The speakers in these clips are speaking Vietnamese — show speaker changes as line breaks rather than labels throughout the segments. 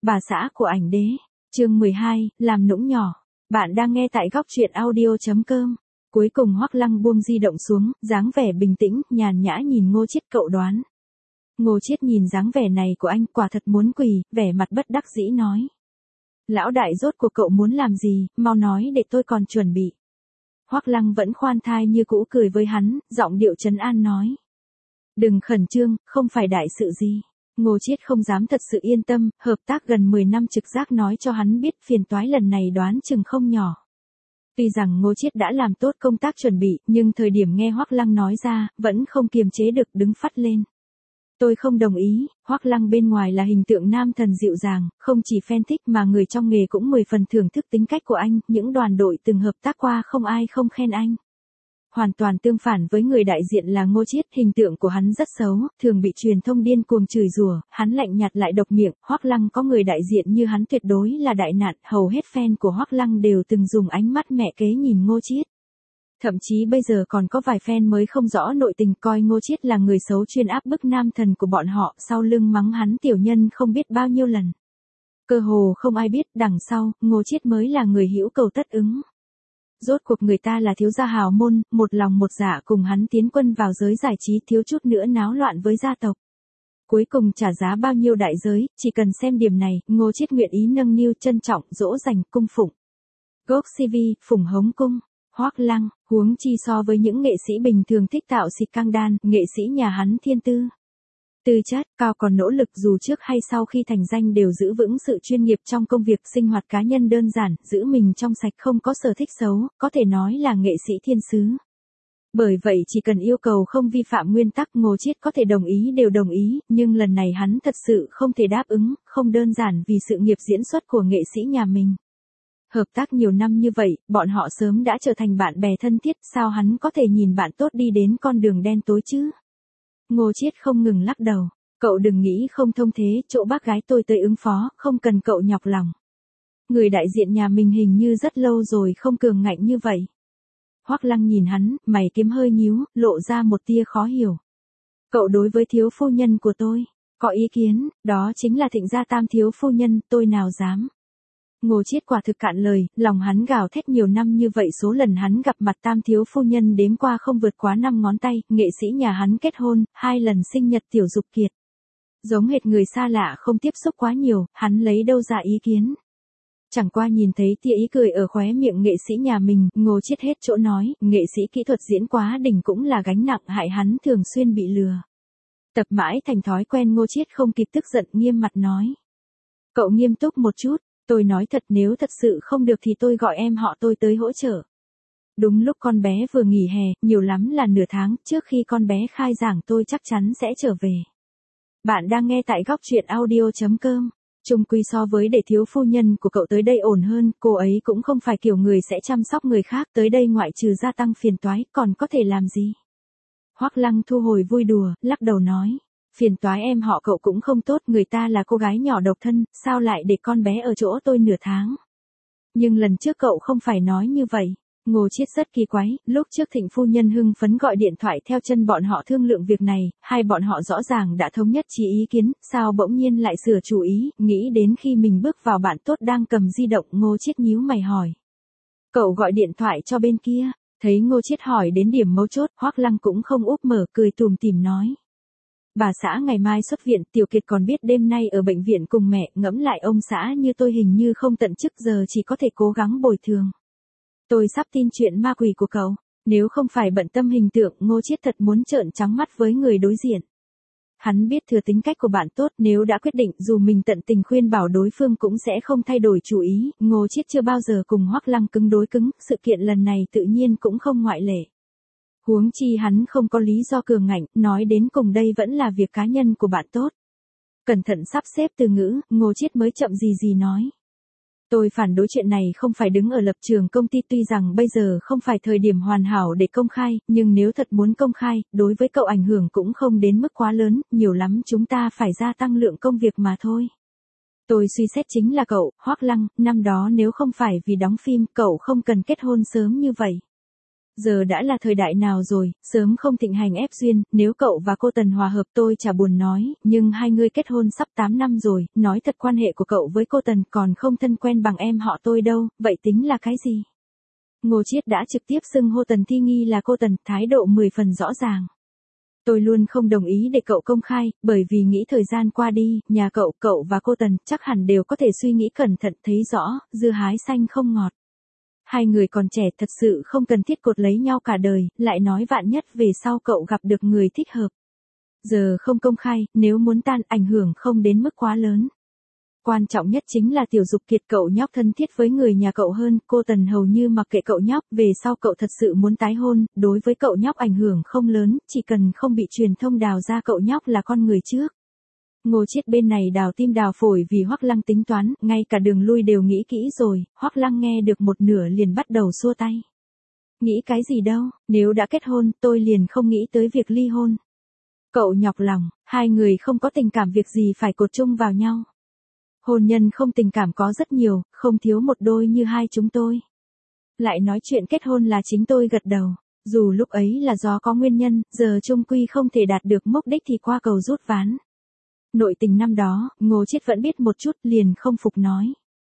Bà xã của ảnh đế. Chương 12, làm nũng nhỏ. Bạn đang nghe tại góc truyện audio.com. Cuối cùng Hoắc Lăng buông di động xuống, dáng vẻ bình tĩnh, nhàn nhã nhìn Ngô Chiết. Cậu đoán. Ngô Chiết nhìn dáng vẻ này của anh quả thật muốn quỳ, vẻ mặt bất đắc dĩ nói. Lão đại rốt cuộc cậu muốn làm gì, mau nói để tôi còn chuẩn bị. Hoắc Lăng vẫn khoan thai như cũ cười với hắn, giọng điệu trấn an nói. Đừng khẩn trương, không phải đại sự gì. Ngô Chiết không dám thật sự yên tâm, hợp tác gần 10 năm trực giác nói cho hắn biết phiền toái lần này đoán chừng không nhỏ. Tuy rằng Ngô Chiết đã làm tốt công tác chuẩn bị, nhưng thời điểm nghe Hoắc Lăng nói ra, vẫn không kiềm chế được đứng phắt lên. Tôi không đồng ý, Hoắc Lăng bên ngoài là hình tượng nam thần dịu dàng, không chỉ fan thích mà người trong nghề cũng 10 phần thưởng thức tính cách của anh, những đoàn đội từng hợp tác qua không ai không khen anh. Hoàn toàn tương phản với người đại diện là Ngô Chiết, hình tượng của hắn rất xấu, thường bị truyền thông điên cuồng chửi rủa, hắn lạnh nhạt lại độc miệng, Hoắc Lăng có người đại diện như hắn tuyệt đối là đại nạn, hầu hết fan của Hoắc Lăng đều từng dùng ánh mắt mẹ kế nhìn Ngô Chiết. Thậm chí bây giờ còn có vài fan mới không rõ nội tình coi Ngô Chiết là người xấu chuyên áp bức nam thần của bọn họ, sau lưng mắng hắn tiểu nhân không biết bao nhiêu lần. Cơ hồ không ai biết đằng sau, Ngô Chiết mới là người hữu cầu tất ứng. Rốt cuộc người ta là thiếu gia hào môn, một lòng một dạ cùng hắn tiến quân vào giới giải trí, thiếu chút nữa náo loạn với gia tộc. Cuối cùng trả giá bao nhiêu đại giới, chỉ cần xem điểm này, Ngô Chiết nguyện ý nâng niu trân trọng, dỗ dành, cung phụng. Gốc CV, phùng hống cung. Hoắc Lăng, huống chi so với những nghệ sĩ bình thường thích tạo xịt căng đan, nghệ sĩ nhà hắn thiên tư chất cao còn nỗ lực dù trước hay sau khi thành danh đều giữ vững sự chuyên nghiệp trong công việc, sinh hoạt cá nhân đơn giản, giữ mình trong sạch, không có sở thích xấu, có thể nói là nghệ sĩ thiên sứ. Bởi vậy chỉ cần yêu cầu không vi phạm nguyên tắc, Ngô Chiết có thể đồng ý đều đồng ý, nhưng lần này hắn thật sự không thể đáp ứng, không đơn giản vì sự nghiệp diễn xuất của nghệ sĩ nhà mình. Hợp tác nhiều năm như vậy, bọn họ sớm đã trở thành bạn bè thân thiết, sao hắn có thể nhìn bạn tốt đi đến con đường đen tối chứ? Ngô Chiết không ngừng lắc đầu, cậu đừng nghĩ không thông thế, chỗ bác gái tôi tới ứng phó, không cần cậu nhọc lòng. Người đại diện nhà mình hình như rất lâu rồi không cường ngạnh như vậy. Hoắc Lăng nhìn hắn, mày kiếm hơi nhíu, lộ ra một tia khó hiểu. Cậu đối với thiếu phu nhân của tôi, có ý kiến, đó chính là Thịnh gia tam thiếu phu nhân, tôi nào dám. Ngô Chiết quả thực cạn lời, lòng hắn gào thét nhiều năm như vậy số lần hắn gặp mặt tam thiếu phu nhân đếm qua không vượt quá 5 ngón tay, nghệ sĩ nhà hắn kết hôn, 2 lần sinh nhật tiểu dục kiệt. Giống hệt người xa lạ không tiếp xúc quá nhiều, hắn lấy đâu ra ý kiến. Chẳng qua nhìn thấy tia ý cười ở khóe miệng nghệ sĩ nhà mình, Ngô Chiết hết chỗ nói, nghệ sĩ kỹ thuật diễn quá đỉnh cũng là gánh nặng hại hắn thường xuyên bị lừa. Tập mãi thành thói quen, Ngô Chiết không kịp tức giận, nghiêm mặt nói. Cậu nghiêm túc một chút. Tôi nói thật, nếu thật sự không được thì tôi gọi em họ tôi tới hỗ trợ. Đúng lúc con bé vừa nghỉ hè, nhiều lắm là nửa tháng, trước khi con bé khai giảng tôi chắc chắn sẽ trở về. Bạn đang nghe tại góc truyện audio.com. Chung quy so với để thiếu phu nhân của cậu tới đây ổn hơn, cô ấy cũng không phải kiểu người sẽ chăm sóc người khác, tới đây ngoại trừ gia tăng phiền toái, còn có thể làm gì? Hoắc Lăng thu hồi vui đùa, lắc đầu nói. Phiền toái em họ cậu cũng không tốt, người ta là cô gái nhỏ độc thân, sao lại để con bé ở chỗ tôi nửa tháng. Nhưng lần trước cậu không phải nói như vậy. Ngô Chiết rất kỳ quái, lúc trước Thịnh phu nhân hưng phấn gọi điện thoại theo chân bọn họ thương lượng việc này, hai bọn họ rõ ràng đã thống nhất chí ý kiến, sao bỗng nhiên lại sửa chủ ý, nghĩ đến khi mình bước vào bạn tốt đang cầm di động, Ngô Chiết nhíu mày hỏi. Cậu gọi điện thoại cho bên kia, thấy Ngô Chiết hỏi đến điểm mấu chốt, Hoắc Lăng cũng không úp mở, cười tủm tỉm nói. Bà xã ngày mai xuất viện, Tiểu Kiệt còn biết đêm nay ở bệnh viện cùng mẹ, ngẫm lại ông xã như tôi hình như không tận chức, giờ chỉ có thể cố gắng bồi thường. Tôi sắp tin chuyện ma quỷ của cậu, nếu không phải bận tâm hình tượng, Ngô Chiết thật muốn trợn trắng mắt với người đối diện. Hắn biết thừa tính cách của bạn tốt, nếu đã quyết định dù mình tận tình khuyên bảo đối phương cũng sẽ không thay đổi chủ ý, Ngô Chiết chưa bao giờ cùng Hoắc Lăng cứng đối cứng, sự kiện lần này tự nhiên cũng không ngoại lệ. Huống chi hắn không có lý do cường ngạnh, nói đến cùng đây vẫn là việc cá nhân của bạn tốt. Cẩn thận sắp xếp từ ngữ, Ngô Chiết mới chậm gì nói. Tôi phản đối chuyện này không phải đứng ở lập trường công ty, tuy rằng bây giờ không phải thời điểm hoàn hảo để công khai, nhưng nếu thật muốn công khai, đối với cậu ảnh hưởng cũng không đến mức quá lớn, nhiều lắm chúng ta phải gia tăng lượng công việc mà thôi. Tôi suy xét chính là cậu, Hoắc Lăng, năm đó nếu không phải vì đóng phim, cậu không cần kết hôn sớm như vậy. Giờ đã là thời đại nào rồi, sớm không thịnh hành ép duyên, nếu cậu và cô Tần hòa hợp tôi chả buồn nói, nhưng hai người kết hôn sắp 8 năm rồi, nói thật quan hệ của cậu với cô Tần còn không thân quen bằng em họ tôi đâu, vậy tính là cái gì? Ngô Chiết đã trực tiếp xưng hô Tần Thi Nghi là cô Tần, thái độ 10 phần rõ ràng. Tôi luôn không đồng ý để cậu công khai, bởi vì nghĩ thời gian qua đi, nhà cậu và cô Tần chắc hẳn đều có thể suy nghĩ cẩn thận thấy rõ, dưa hái xanh không ngọt. Hai người còn trẻ thật sự không cần thiết cột lấy nhau cả đời, lại nói vạn nhất về sau cậu gặp được người thích hợp. Giờ không công khai, nếu muốn tan ảnh hưởng không đến mức quá lớn. Quan trọng nhất chính là Tiểu Dục Kiệt cậu nhóc thân thiết với người nhà cậu hơn, cô Tần hầu như mặc kệ cậu nhóc, về sau cậu thật sự muốn tái hôn, đối với cậu nhóc ảnh hưởng không lớn, chỉ cần không bị truyền thông đào ra cậu nhóc là con người trước. Ngô Chiết bên này đào tim đào phổi vì Hoắc Lăng tính toán, ngay cả đường lui đều nghĩ kỹ rồi, Hoắc Lăng nghe được một nửa liền bắt đầu xua tay. Nghĩ cái gì đâu, nếu đã kết hôn, tôi liền không nghĩ tới việc ly hôn. Cậu nhọc lòng, hai người không có tình cảm việc gì phải cột chung vào nhau. Hôn nhân không tình cảm có rất nhiều, không thiếu một đôi như hai chúng tôi. Lại nói chuyện kết hôn là chính tôi gật đầu. Dù lúc ấy là do có nguyên nhân, giờ chung quy không thể đạt được mục đích thì qua cầu rút ván. Nội tình năm đó, Ngô Chiết vẫn biết một chút liền không phục nói.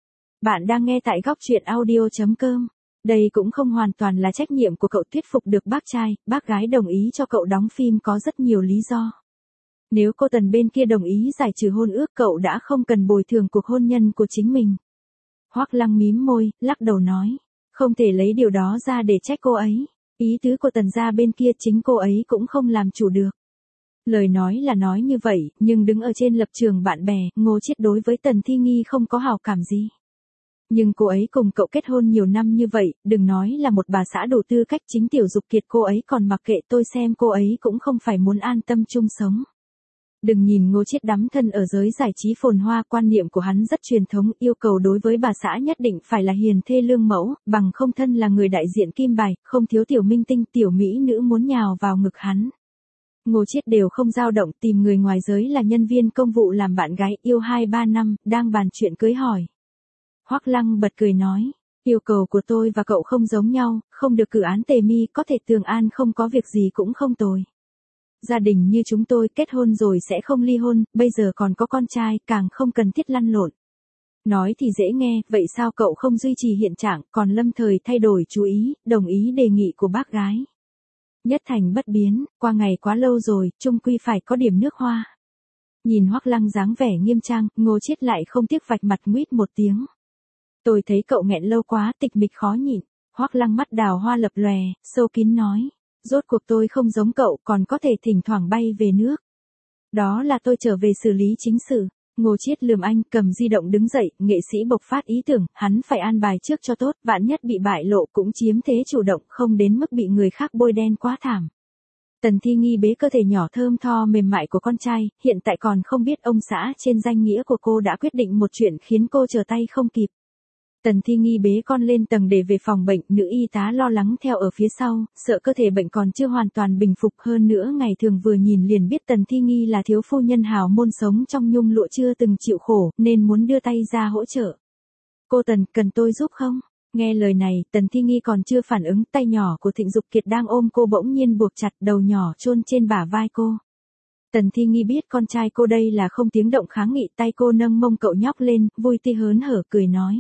Bạn đang nghe tại góc truyện audio.com. Đây cũng không hoàn toàn là trách nhiệm của cậu thuyết phục được bác trai, bác gái đồng ý cho cậu đóng phim có rất nhiều lý do. Nếu cô Tần bên kia đồng ý giải trừ hôn ước cậu đã không cần bồi thường cuộc hôn nhân của chính mình. Hoắc Lăng mím môi, lắc đầu nói. Không thể lấy điều đó ra để trách cô ấy. Ý tứ của Tần gia bên kia chính cô ấy cũng không làm chủ được. Lời nói là nói như vậy, nhưng đứng ở trên lập trường bạn bè, Ngô Chiết đối với Tần Thi Nghi không có hảo cảm gì. Nhưng cô ấy cùng cậu kết hôn nhiều năm như vậy, đừng nói là một bà xã đủ tư cách, chính Tiểu Dục Kiệt cô ấy còn mặc kệ, tôi xem cô ấy cũng không phải muốn an tâm chung sống. Đừng nhìn Ngô Chiết đắm thân ở giới giải trí phồn hoa, quan niệm của hắn rất truyền thống, yêu cầu đối với bà xã nhất định phải là hiền thê lương mẫu, bằng không thân là người đại diện kim bài, không thiếu tiểu minh tinh, tiểu mỹ nữ muốn nhào vào ngực hắn. Ngô Chiết đều không dao động, tìm người ngoài giới là nhân viên công vụ làm bạn gái, yêu 2-3 năm, đang bàn chuyện cưới hỏi. Hoắc Lăng bật cười nói, yêu cầu của tôi và cậu không giống nhau, không được cử án tề mi, có thể tường an không có việc gì cũng không tồi. Gia đình như chúng tôi kết hôn rồi sẽ không ly hôn, bây giờ còn có con trai, càng không cần thiết lăn lộn. Nói thì dễ nghe, vậy sao cậu không duy trì hiện trạng, còn lâm thời thay đổi chú ý, đồng ý đề nghị của bác gái. Nhất thành bất biến, qua ngày quá lâu rồi, chung quy phải có điểm nước hoa. Nhìn Hoắc Lăng dáng vẻ nghiêm trang, Ngô Chiết lại không tiếc vạch mặt nguyết một tiếng. Tôi thấy cậu nghẹn lâu quá, tịch mịch khó nhịn. Hoắc Lăng mắt đào hoa lập lòe, sâu kín nói. Rốt cuộc tôi không giống cậu, còn có thể thỉnh thoảng bay về nước. Đó là tôi trở về xử lý chính sự. Ngô Chiết lườm anh, cầm di động đứng dậy, nghệ sĩ bộc phát ý tưởng, hắn phải an bài trước cho tốt, vạn nhất bị bại lộ cũng chiếm thế chủ động, không đến mức bị người khác bôi đen quá thảm. Tần Thi Nghi bế cơ thể nhỏ thơm tho mềm mại của con trai, hiện tại còn không biết ông xã trên danh nghĩa của cô đã quyết định một chuyện khiến cô trở tay không kịp. Tần Thi Nghi bế con lên tầng để về phòng bệnh, nữ y tá lo lắng theo ở phía sau, sợ cơ thể bệnh còn chưa hoàn toàn bình phục, hơn nữa ngày thường vừa nhìn liền biết Tần Thi Nghi là thiếu phu nhân hào môn sống trong nhung lụa chưa từng chịu khổ, nên muốn đưa tay ra hỗ trợ. Cô Tần, cần tôi giúp không? Nghe lời này, Tần Thi Nghi còn chưa phản ứng, tay nhỏ của Thịnh Dục Kiệt đang ôm cô bỗng nhiên buộc chặt, đầu nhỏ chôn trên bả vai cô. Tần Thi Nghi biết con trai cô đây là không tiếng động kháng nghị, tay cô nâng mông cậu nhóc lên, vui tươi hớn hở cười nói.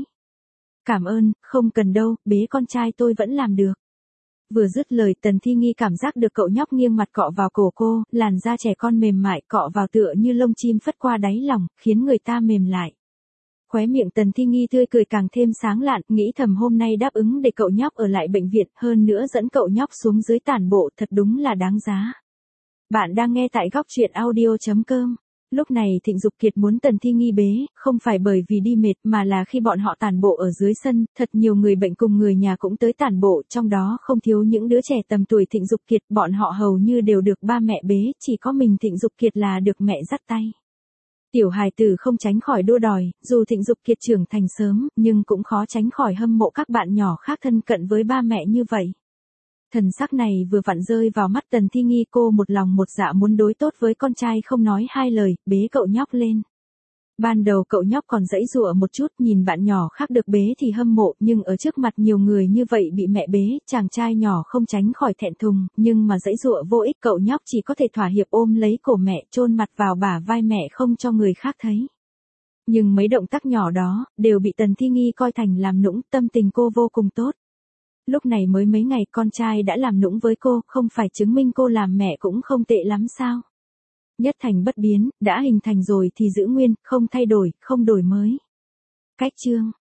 Cảm ơn, không cần đâu, bế con trai tôi vẫn làm được. Vừa dứt lời, Tần Thi Nghi cảm giác được cậu nhóc nghiêng mặt cọ vào cổ cô, làn da trẻ con mềm mại cọ vào tựa như lông chim phất qua đáy lòng, khiến người ta mềm lại. Khóe miệng Tần Thi Nghi tươi cười càng thêm sáng lạn, nghĩ thầm hôm nay đáp ứng để cậu nhóc ở lại bệnh viện, hơn nữa dẫn cậu nhóc xuống dưới tản bộ, thật đúng là đáng giá. Bạn đang nghe tại góc truyện audio.com. Lúc này Thịnh Dục Kiệt muốn Tần Thi Nghi bế, không phải bởi vì đi mệt mà là khi bọn họ tản bộ ở dưới sân, thật nhiều người bệnh cùng người nhà cũng tới tản bộ, trong đó không thiếu những đứa trẻ tầm tuổi Thịnh Dục Kiệt, bọn họ hầu như đều được ba mẹ bế, chỉ có mình Thịnh Dục Kiệt là được mẹ dắt tay. Tiểu hài tử không tránh khỏi đua đòi, dù Thịnh Dục Kiệt trưởng thành sớm, nhưng cũng khó tránh khỏi hâm mộ các bạn nhỏ khác thân cận với ba mẹ như vậy. Thần sắc này vừa vặn rơi vào mắt Tần Thi Nghi, cô một lòng một dạ muốn đối tốt với con trai không nói hai lời, bế cậu nhóc lên. Ban đầu cậu nhóc còn giãy giụa một chút, nhìn bạn nhỏ khác được bế thì hâm mộ, nhưng ở trước mặt nhiều người như vậy bị mẹ bế, chàng trai nhỏ không tránh khỏi thẹn thùng, nhưng mà giãy giụa vô ích, cậu nhóc chỉ có thể thỏa hiệp ôm lấy cổ mẹ, chôn mặt vào bả vai mẹ không cho người khác thấy. Nhưng mấy động tác nhỏ đó, đều bị Tần Thi Nghi coi thành làm nũng, tâm tình cô vô cùng tốt. Lúc này mới mấy ngày con trai đã làm nũng với cô, không phải chứng minh cô làm mẹ cũng không tệ lắm sao? Nhất thành bất biến, đã hình thành rồi thì giữ nguyên, không thay đổi, không đổi mới. Cách chương